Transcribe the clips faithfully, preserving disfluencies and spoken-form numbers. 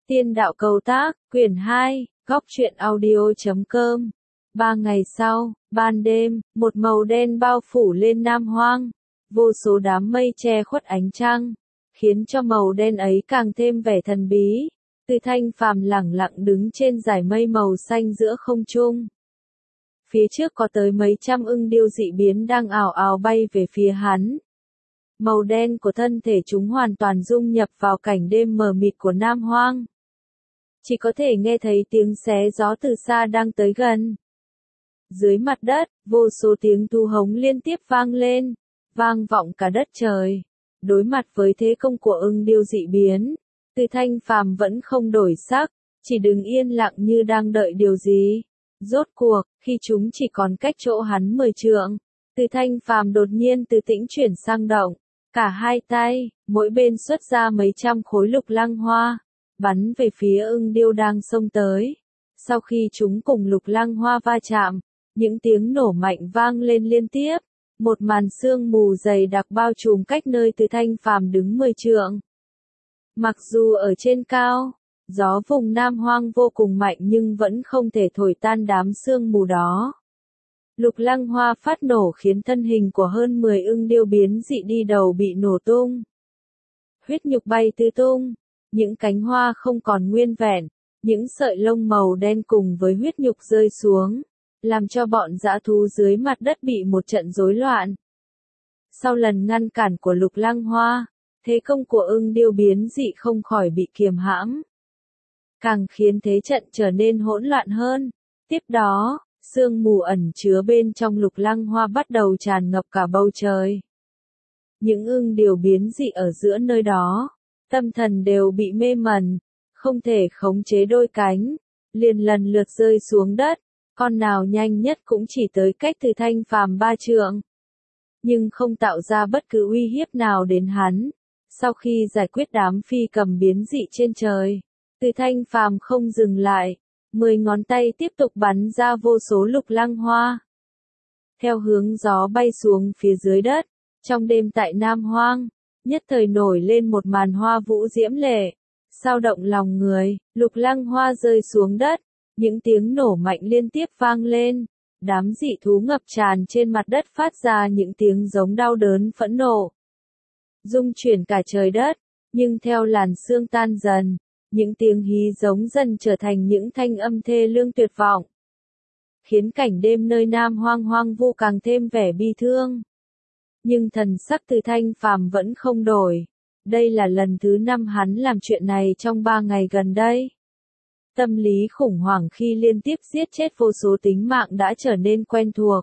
Tiên đạo cầu tác, quyển hai, góc truyện audio chấm com. Ba ngày sau, ban đêm, một màu đen bao phủ lên Nam Hoang. Vô số đám mây che khuất ánh trăng, khiến cho màu đen ấy càng thêm vẻ thần bí. Từ Thanh Phàm lẳng lặng đứng trên dải mây màu xanh giữa không trung. Phía trước có tới mấy trăm ưng điêu dị biến đang ào ào bay về phía hắn. Màu đen của thân thể chúng hoàn toàn dung nhập vào cảnh đêm mờ mịt của Nam Hoang. Chỉ có thể nghe thấy tiếng xé gió từ xa đang tới gần. Dưới mặt đất, vô số tiếng thu hống liên tiếp vang lên, vang vọng cả đất trời. Đối mặt với thế công của ưng điêu dị biến, Từ Thanh Phàm vẫn không đổi sắc, chỉ đứng yên lặng như đang đợi điều gì. Rốt cuộc, khi chúng chỉ còn cách chỗ hắn mười trượng, Từ Thanh Phàm đột nhiên từ tĩnh chuyển sang động. Cả hai tay, mỗi bên xuất ra mấy trăm khối lục lăng hoa, bắn về phía ưng điêu đang xông tới. Sau khi chúng cùng lục lăng hoa va chạm, những tiếng nổ mạnh vang lên liên tiếp. Một màn sương mù dày đặc bao trùm cách nơi Từ Thanh Phàm đứng mười trượng. Mặc dù ở trên cao, gió vùng Nam Hoang vô cùng mạnh nhưng vẫn không thể thổi tan đám sương mù đó. Lục lăng hoa phát nổ khiến thân hình của hơn mười ưng điêu biến dị đi đầu bị nổ tung. Huyết nhục bay tứ tung, những cánh hoa không còn nguyên vẹn, những sợi lông màu đen cùng với huyết nhục rơi xuống, làm cho bọn dã thú dưới mặt đất bị một trận rối loạn. Sau lần ngăn cản của lục lăng hoa, thế công của ưng điêu biến dị không khỏi bị kiềm hãm, càng khiến thế trận trở nên hỗn loạn hơn. Tiếp đó, sương mù ẩn chứa bên trong lục lăng hoa bắt đầu tràn ngập cả bầu trời. Những ưng điêu biến dị ở giữa nơi đó, tâm thần đều bị mê mẩn, không thể khống chế đôi cánh, liền lần lượt rơi xuống đất. Con nào nhanh nhất cũng chỉ tới cách Từ Thanh Phàm ba trượng, nhưng không tạo ra bất cứ uy hiếp nào đến hắn. Sau khi giải quyết đám phi cầm biến dị trên trời, Từ Thanh Phàm không dừng lại, mười ngón tay tiếp tục bắn ra vô số lục lăng hoa. Theo hướng gió bay xuống phía dưới đất, trong đêm tại Nam Hoang, nhất thời nổi lên một màn hoa vũ diễm lệ, sao động lòng người. Lục lăng hoa rơi xuống đất, những tiếng nổ mạnh liên tiếp vang lên, đám dị thú ngập tràn trên mặt đất phát ra những tiếng giống đau đớn phẫn nộ, rung chuyển cả trời đất. Nhưng theo làn sương tan dần, những tiếng hí giống dần trở thành những thanh âm thê lương tuyệt vọng, khiến cảnh đêm nơi Nam Hoang hoang vu càng thêm vẻ bi thương. Nhưng thần sắc Từ Thanh Phàm vẫn không đổi. Đây là lần thứ năm hắn làm chuyện này trong ba ngày gần đây. Tâm lý khủng hoảng khi liên tiếp giết chết vô số tính mạng đã trở nên quen thuộc.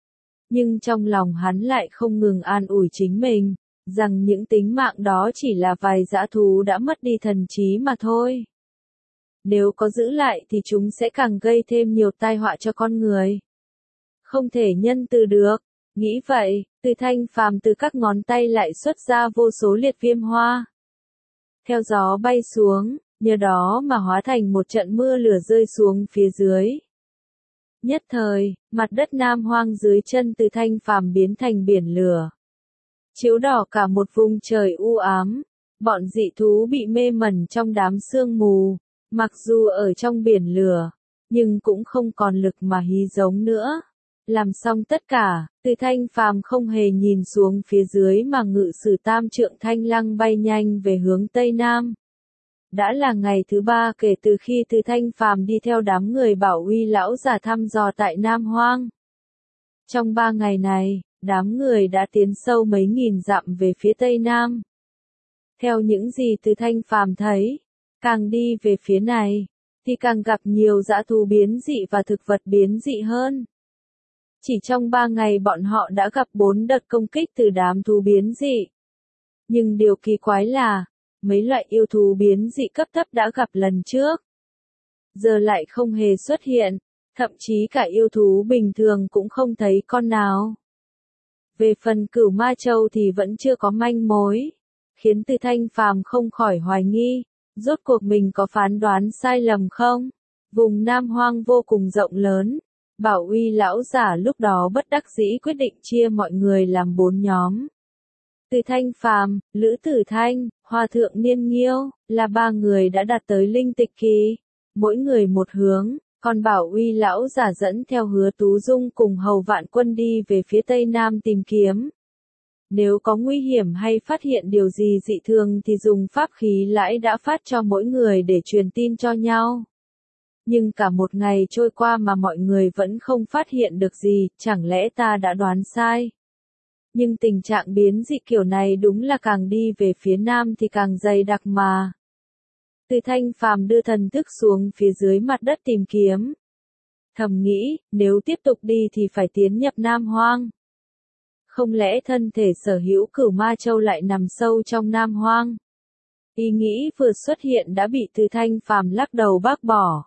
Nhưng trong lòng hắn lại không ngừng an ủi chính mình, rằng những tính mạng đó chỉ là vài dã thú đã mất đi thần trí mà thôi. Nếu có giữ lại thì chúng sẽ càng gây thêm nhiều tai họa cho con người. Không thể nhân từ được. Nghĩ vậy, Từ Thanh Phàm từ các ngón tay lại xuất ra vô số liệt viêm hoa. Theo gió bay xuống, nhờ đó mà hóa thành một trận mưa lửa rơi xuống phía dưới. Nhất thời, mặt đất Nam Hoang dưới chân Từ Thanh Phàm biến thành biển lửa, chiếu đỏ cả một vùng trời u ám. Bọn dị thú bị mê mẩn trong đám sương mù, mặc dù ở trong biển lửa, nhưng cũng không còn lực mà hí giống nữa. Làm xong tất cả, Từ Thanh Phàm không hề nhìn xuống phía dưới mà ngự sử tam trượng thanh lăng bay nhanh về hướng Tây Nam. Đã là ngày thứ ba kể từ khi Từ Thanh Phàm đi theo đám người Bảo Uy lão giả thăm dò tại Nam Hoang. Trong ba ngày này, đám người đã tiến sâu mấy nghìn dặm về phía Tây Nam. Theo những gì Từ Thanh Phàm thấy, càng đi về phía này, thì càng gặp nhiều dã thú biến dị và thực vật biến dị hơn. Chỉ trong ba ngày bọn họ đã gặp bốn đợt công kích từ đám thú biến dị. Nhưng điều kỳ quái là, mấy loại yêu thú biến dị cấp thấp đã gặp lần trước, giờ lại không hề xuất hiện, thậm chí cả yêu thú bình thường cũng không thấy con nào. Về phần Cửu Ma Châu thì vẫn chưa có manh mối, khiến Từ Thanh Phàm không khỏi hoài nghi, rốt cuộc mình có phán đoán sai lầm không? Vùng Nam Hoang vô cùng rộng lớn, Bảo Uy lão giả lúc đó bất đắc dĩ quyết định chia mọi người làm bốn nhóm. Từ Thanh Phàm, Lữ Tử Thanh, Hòa thượng Niên Nghiêu, là ba người đã đạt tới linh tịch kỳ, mỗi người một hướng, còn Bảo Uy lão giả dẫn theo Hứa Tú Dung cùng hầu vạn quân đi về phía tây nam tìm kiếm. Nếu có nguy hiểm hay phát hiện điều gì dị thường thì dùng pháp khí lãi đã phát cho mỗi người để truyền tin cho nhau. Nhưng cả một ngày trôi qua mà mọi người vẫn không phát hiện được gì, chẳng lẽ ta đã đoán sai? Nhưng tình trạng biến dị kiểu này đúng là càng đi về phía nam thì càng dày đặc mà. Từ Thanh Phàm đưa thần thức xuống phía dưới mặt đất tìm kiếm. Thầm nghĩ, nếu tiếp tục đi thì phải tiến nhập Nam Hoang. Không lẽ thân thể sở hữu Cửu Ma Châu lại nằm sâu trong Nam Hoang? Ý nghĩ vừa xuất hiện đã bị Từ Thanh Phàm lắc đầu bác bỏ.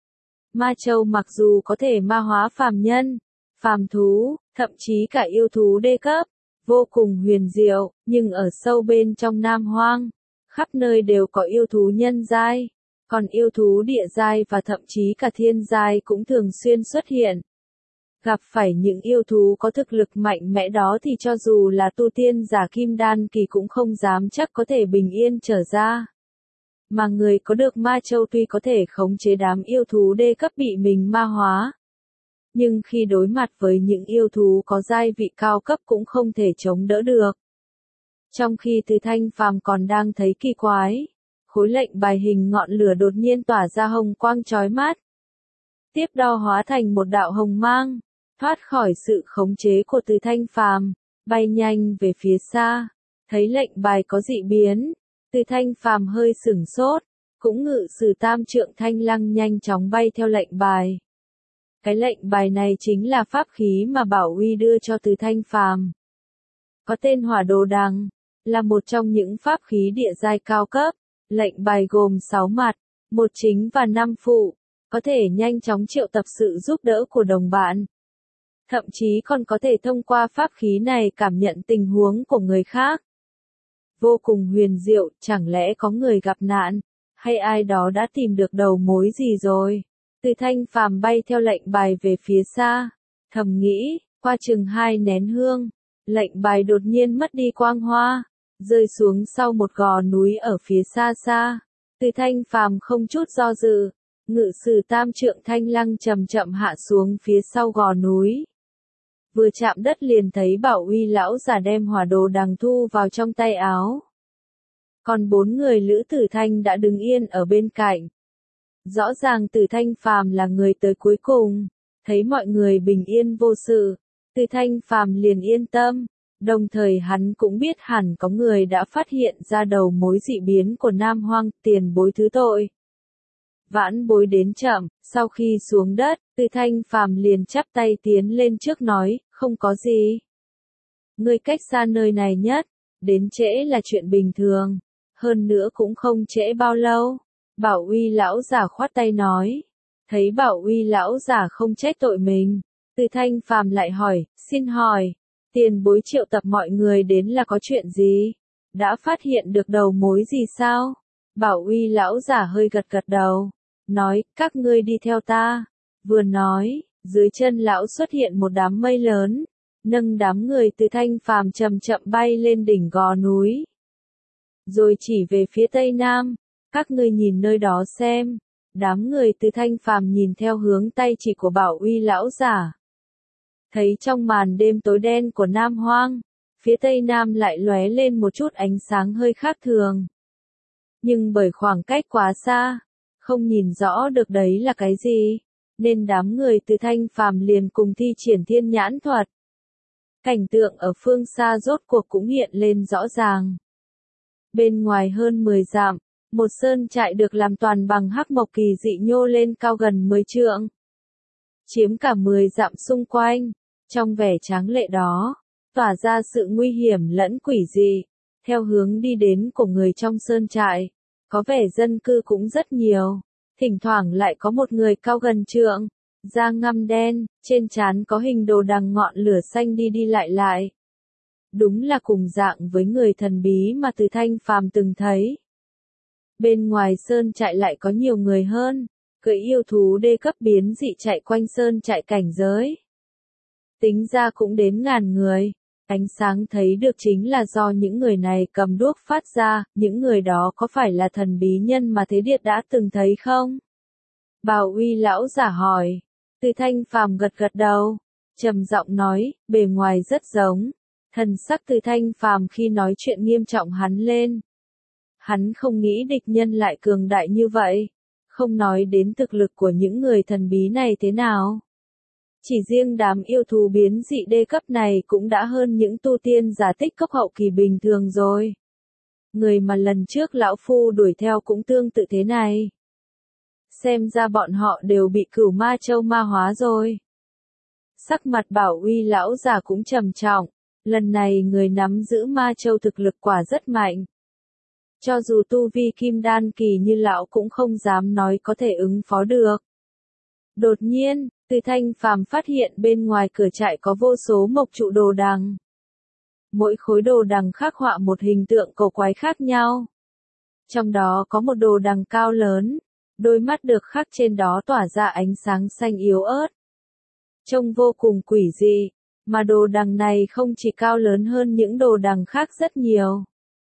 Ma Châu mặc dù có thể ma hóa phàm nhân, phàm thú, thậm chí cả yêu thú đê cấp, vô cùng huyền diệu, nhưng ở sâu bên trong Nam Hoang, khắp nơi đều có yêu thú nhân giai, còn yêu thú địa giai và thậm chí cả thiên giai cũng thường xuyên xuất hiện. Gặp phải những yêu thú có thực lực mạnh mẽ đó thì cho dù là tu tiên giả kim đan kỳ cũng không dám chắc có thể bình yên trở ra. Mà người có được Ma Châu tuy có thể khống chế đám yêu thú đê cấp bị mình ma hóa, nhưng khi đối mặt với những yêu thú có giai vị cao cấp cũng không thể chống đỡ được. Trong khi Từ Thanh Phàm còn đang thấy kỳ quái, khối lệnh bài hình ngọn lửa đột nhiên tỏa ra hồng quang chói mắt. Tiếp đó hóa thành một đạo hồng mang, thoát khỏi sự khống chế của Từ Thanh Phàm, bay nhanh về phía xa. Thấy lệnh bài có dị biến, Từ Thanh Phàm hơi sửng sốt, cũng ngự sử tam trượng thanh lăng nhanh chóng bay theo lệnh bài. Cái lệnh bài này chính là pháp khí mà Bảo Uy đưa cho Từ Thanh Phàm. Có tên Hỏa Đồ Đằng, là một trong những pháp khí địa giai cao cấp. Lệnh bài gồm sáu mặt, một chính và năm phụ, có thể nhanh chóng triệu tập sự giúp đỡ của đồng bạn. Thậm chí còn có thể thông qua pháp khí này cảm nhận tình huống của người khác. Vô cùng huyền diệu, chẳng lẽ có người gặp nạn, hay ai đó đã tìm được đầu mối gì rồi? Từ Thanh Phàm bay theo lệnh bài về phía xa, thầm nghĩ, qua chừng hai nén hương, lệnh bài đột nhiên mất đi quang hoa, rơi xuống sau một gò núi ở phía xa xa. Từ Thanh Phàm không chút do dự, ngự sử tam trượng thanh lăng chậm chậm hạ xuống phía sau gò núi. Vừa chạm đất liền thấy Bảo Uy lão giả đem Hỏa Đồ Đằng thu vào trong tay áo. Còn bốn người Lữ Tử Thanh đã đứng yên ở bên cạnh. Rõ ràng Từ Thanh Phàm là người tới cuối cùng, thấy mọi người bình yên vô sự, Từ Thanh Phàm liền yên tâm, đồng thời hắn cũng biết hẳn có người đã phát hiện ra đầu mối dị biến của Nam Hoang, tiền bối thứ tội. Vãn bối đến chậm, sau khi xuống đất, Từ Thanh Phàm liền chắp tay tiến lên trước nói, không có gì. Ngươi cách xa nơi này nhất, đến trễ là chuyện bình thường, hơn nữa cũng không trễ bao lâu. Bảo Uy lão giả khoát tay nói, thấy Bảo Uy lão giả không trách tội mình, Từ Thanh Phàm lại hỏi, xin hỏi, tiền bối triệu tập mọi người đến là có chuyện gì? Đã phát hiện được đầu mối gì sao? Bảo Uy lão giả hơi gật gật đầu, nói, các ngươi đi theo ta. Vừa nói, dưới chân lão xuất hiện một đám mây lớn, nâng đám người Từ Thanh Phàm chậm chậm bay lên đỉnh gò núi. Rồi chỉ về phía tây nam, các ngươi nhìn nơi đó xem. Đám người Từ Thanh Phàm nhìn theo hướng tay chỉ của Bảo Uy lão giả. Thấy trong màn đêm tối đen của Nam Hoang, phía tây nam lại lóe lên một chút ánh sáng hơi khác thường. Nhưng bởi khoảng cách quá xa, không nhìn rõ được đấy là cái gì, nên đám người Từ Thanh Phàm liền cùng thi triển thiên nhãn thuật. Cảnh tượng ở phương xa rốt cuộc cũng hiện lên rõ ràng. Bên ngoài hơn mười dặm, một sơn trại được làm toàn bằng hắc mộc kỳ dị nhô lên cao gần mười trượng, chiếm cả mười dặm xung quanh. Trong vẻ tráng lệ đó, tỏa ra sự nguy hiểm lẫn quỷ dị. Theo hướng đi đến của người trong sơn trại, có vẻ dân cư cũng rất nhiều. Thỉnh thoảng lại có một người cao gần trượng, da ngăm đen, trên trán có hình đồ đằng ngọn lửa xanh đi đi lại lại. Đúng là cùng dạng với người thần bí mà Từ Thanh Phàm từng thấy. Bên ngoài sơn trại lại có nhiều người hơn, cưỡi yêu thú đê cấp biến dị chạy quanh sơn trại cảnh giới. Tính ra cũng đến ngàn người, Ánh sáng thấy được chính là do những người này cầm đuốc phát ra, những người đó có phải là thần bí nhân mà Thế Điệt đã từng thấy không? Bảo Uy lão giả hỏi. Từ Thanh Phàm gật gật đầu, trầm giọng nói, bề ngoài rất giống. Thần sắc Từ Thanh Phàm khi nói chuyện nghiêm trọng hắn lên. Hắn không nghĩ địch nhân lại cường đại như vậy, không nói đến thực lực của những người thần bí này thế nào. Chỉ riêng đám yêu thú biến dị đê cấp này cũng đã hơn những tu tiên giả tích cấp hậu kỳ bình thường rồi. Người mà lần trước lão phu đuổi theo cũng tương tự thế này. Xem ra bọn họ đều bị Cửu Ma Châu ma hóa rồi. Sắc mặt Bảo Uy lão già cũng trầm trọng, lần này người nắm giữ Ma Châu thực lực quả rất mạnh. Cho dù tu vi kim đan kỳ như lão cũng không dám nói có thể ứng phó được. Đột nhiên, Từ Thanh Phàm phát hiện bên ngoài cửa trại có vô số mộc trụ đồ đằng. Mỗi khối đồ đằng khắc họa một hình tượng cổ quái khác nhau. Trong đó có một đồ đằng cao lớn, đôi mắt được khắc trên đó tỏa ra ánh sáng xanh yếu ớt. Trông vô cùng quỷ dị, mà đồ đằng này không chỉ cao lớn hơn những đồ đằng khác rất nhiều.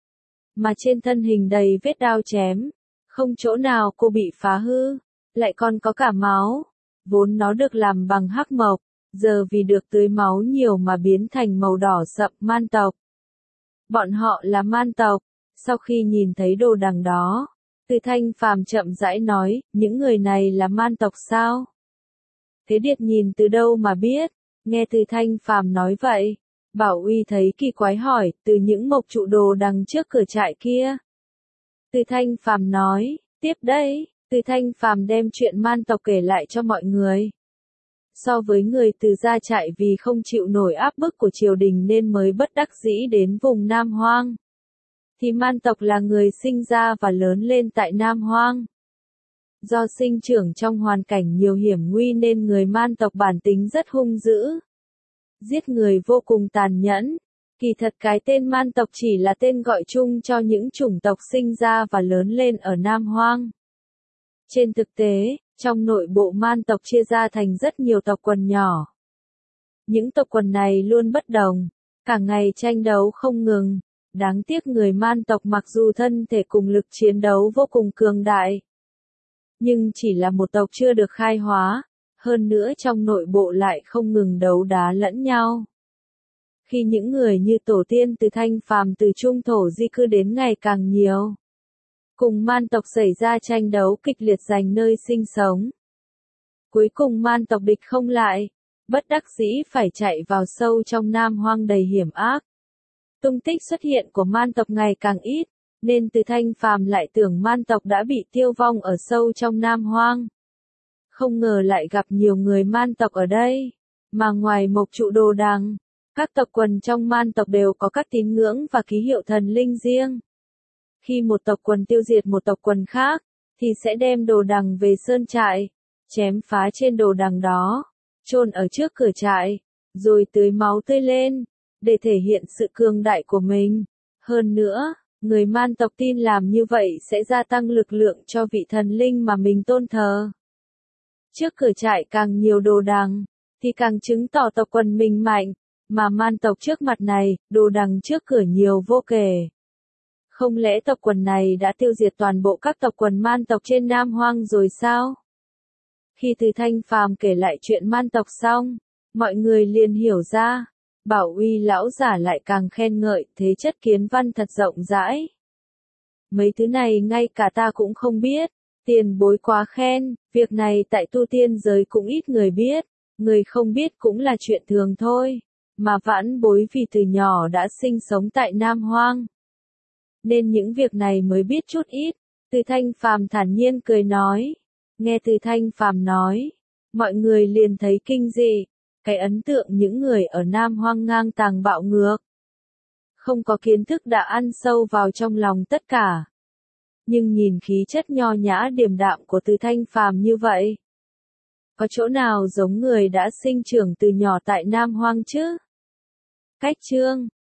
Mà trên thân hình đầy vết đao chém, không chỗ nào cô bị phá hư, lại còn có cả máu. Vốn nó được làm bằng hắc mộc, giờ vì được tưới máu nhiều mà biến thành màu đỏ sậm. Man tộc. Bọn họ là man tộc. Sau khi nhìn thấy đồ đằng đó, Từ Thanh Phàm chậm rãi nói, những người này là man tộc sao? Thế Điệt nhìn từ đâu mà biết? Nghe Từ Thanh Phàm nói vậy, Bảo Uy thấy kỳ quái hỏi, từ những mộc trụ đồ đằng trước cửa trại kia. Từ Thanh Phàm nói, tiếp đây. Từ Thanh Phàm đem chuyện man tộc kể lại cho mọi người. So với người từ gia trại vì không chịu nổi áp bức của triều đình nên mới bất đắc dĩ đến vùng Nam Hoang, thì man tộc là người sinh ra và lớn lên tại Nam Hoang. Do sinh trưởng trong hoàn cảnh nhiều hiểm nguy nên người man tộc bản tính rất hung dữ, giết người vô cùng tàn nhẫn. Kỳ thật cái tên man tộc chỉ là tên gọi chung cho những chủng tộc sinh ra và lớn lên ở Nam Hoang. Trên thực tế, trong nội bộ man tộc chia ra thành rất nhiều tộc quần nhỏ. Những tộc quần này luôn bất đồng, cả ngày tranh đấu không ngừng. Đáng tiếc người man tộc mặc dù thân thể cùng lực chiến đấu vô cùng cường đại, nhưng chỉ là một tộc chưa được khai hóa, hơn nữa trong nội bộ lại không ngừng đấu đá lẫn nhau. Khi những người như tổ tiên Từ Thanh Phàm từ trung thổ di cư đến ngày càng nhiều, cùng man tộc xảy ra tranh đấu kịch liệt giành nơi sinh sống. Cuối cùng man tộc địch không lại, bất đắc dĩ phải chạy vào sâu trong Nam Hoang đầy hiểm ác. Tung tích xuất hiện của man tộc ngày càng ít, nên Từ Thanh Phàm lại tưởng man tộc đã bị tiêu vong ở sâu trong Nam Hoang. Không ngờ lại gặp nhiều người man tộc ở đây, mà ngoài mộc trụ đồ đằng, các tộc quần trong man tộc đều có các tín ngưỡng và ký hiệu thần linh riêng. Khi một tộc quần tiêu diệt một tộc quần khác, thì sẽ đem đồ đằng về sơn trại, chém phá trên đồ đằng đó, chôn ở trước cửa trại, rồi tưới máu tươi lên, để thể hiện sự cường đại của mình. Hơn nữa, người man tộc tin làm như vậy sẽ gia tăng lực lượng cho vị thần linh mà mình tôn thờ. Trước cửa trại càng nhiều đồ đằng, thì càng chứng tỏ tộc quần mình mạnh, mà man tộc trước mặt này, đồ đằng trước cửa nhiều vô kể. Không lẽ tộc quần này đã tiêu diệt toàn bộ các tộc quần man tộc trên Nam Hoang rồi sao? Khi Từ Thanh Phàm kể lại chuyện man tộc xong, mọi người liền hiểu ra. Bảo Uy lão giả lại càng khen ngợi, thế chất kiến văn thật rộng rãi. Mấy thứ này ngay cả ta cũng không biết, tiền bối quá khen, việc này tại tu tiên giới cũng ít người biết, người không biết cũng là chuyện thường thôi, mà vãn bối vì từ nhỏ đã sinh sống tại Nam Hoang, nên những việc này mới biết chút ít. Từ Thanh Phàm thản nhiên cười nói. Nghe Từ Thanh Phàm nói, mọi người liền thấy kinh dị. Cái ấn tượng những người ở Nam Hoang ngang tàng bạo ngược, không có kiến thức đã ăn sâu vào trong lòng tất cả. Nhưng nhìn khí chất nho nhã điềm đạm của Từ Thanh Phàm như vậy, có chỗ nào giống người đã sinh trưởng từ nhỏ tại Nam Hoang chứ? Cách chương